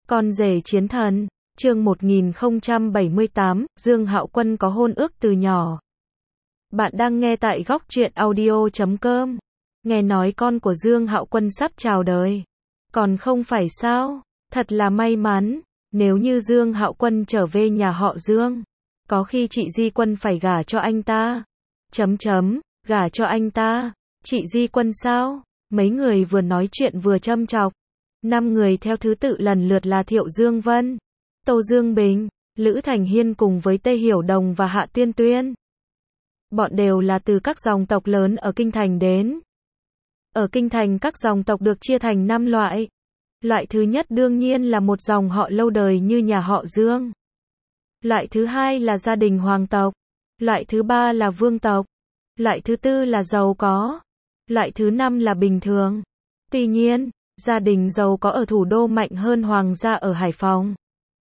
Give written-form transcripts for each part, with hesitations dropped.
Con rể chiến thần, chương 1078, Dương Hạo Quân có hôn ước từ nhỏ. Bạn đang nghe tại góc truyện audio.com. Nghe nói con của Dương Hạo Quân sắp chào đời. Còn không phải sao? Thật là may mắn. Nếu như Dương Hạo Quân trở về nhà họ Dương, có khi chị Di Quân phải gả cho anh ta. Gả cho anh ta. Chị Di Quân sao? Mấy người vừa nói chuyện vừa châm chọc. 5 người theo thứ tự lần lượt là Thiệu Dương Vân, Tô Dương Bình, Lữ Thành Hiên cùng với Tê Hiểu Đồng và Hạ Tiên Tuyên. Bọn đều là từ các dòng tộc lớn ở Kinh Thành đến. Ở Kinh Thành các dòng tộc được chia thành 5 loại. Loại thứ nhất đương nhiên là một dòng họ lâu đời như nhà họ Dương. Loại thứ hai là gia đình hoàng tộc. Loại thứ ba là vương tộc. Loại thứ tư là giàu có. Loại thứ năm là bình thường. Tuy nhiên, gia đình giàu có ở thủ đô mạnh hơn hoàng gia ở Hải Phòng.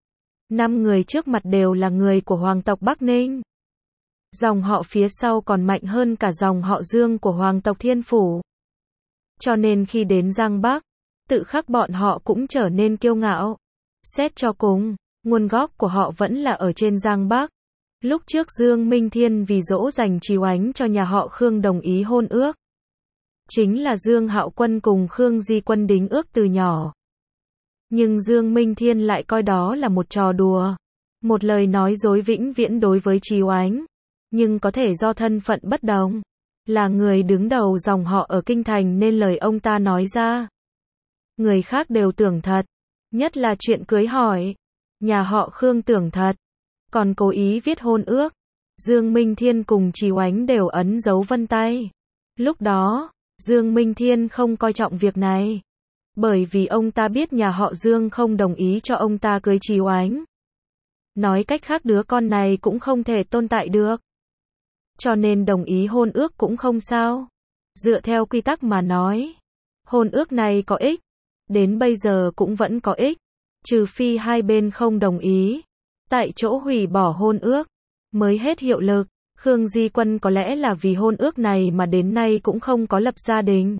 5 người trước mặt đều là người của hoàng tộc Bắc Ninh. Dòng họ phía sau còn mạnh hơn cả dòng họ Dương của hoàng tộc Thiên Phủ. Cho nên khi đến Giang Bắc, tự khắc bọn họ cũng trở nên kiêu ngạo. Xét cho cùng, nguồn gốc của họ vẫn là ở trên Giang Bắc. Lúc trước Dương Minh Thiên vì dỗ dành Trì Oánh cho nhà họ Khương đồng ý hôn ước. Chính là Dương Hạo Quân cùng Khương Di Quân đính ước từ nhỏ. Nhưng Dương Minh Thiên lại coi đó là một trò đùa. Một lời nói dối vĩnh viễn đối với Trì Oánh. Nhưng có thể do thân phận bất đồng. Là người đứng đầu dòng họ ở Kinh Thành nên lời ông ta nói ra. Người khác đều tưởng thật. Nhất là chuyện cưới hỏi. Nhà họ Khương tưởng thật. Còn cố ý viết hôn ước. Dương Minh Thiên cùng Trì Oánh đều ấn dấu vân tay. Lúc đó, Dương Minh Thiên không coi trọng việc này. Bởi vì ông ta biết nhà họ Dương không đồng ý cho ông ta cưới Trì Oánh. Nói cách khác đứa con này cũng không thể tồn tại được. Cho nên đồng ý hôn ước cũng không sao. Dựa theo quy tắc mà nói, hôn ước này có ích. Đến bây giờ cũng vẫn có ích. Trừ phi hai bên không đồng ý. Tại chỗ hủy bỏ hôn ước, mới hết hiệu lực. Khương Di Quân có lẽ là vì hôn ước này mà đến nay cũng không có lập gia đình.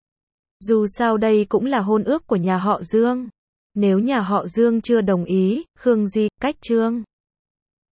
Dù sao đây cũng là hôn ước của nhà họ Dương. Nếu nhà họ Dương chưa đồng ý, Khương Di cách Trương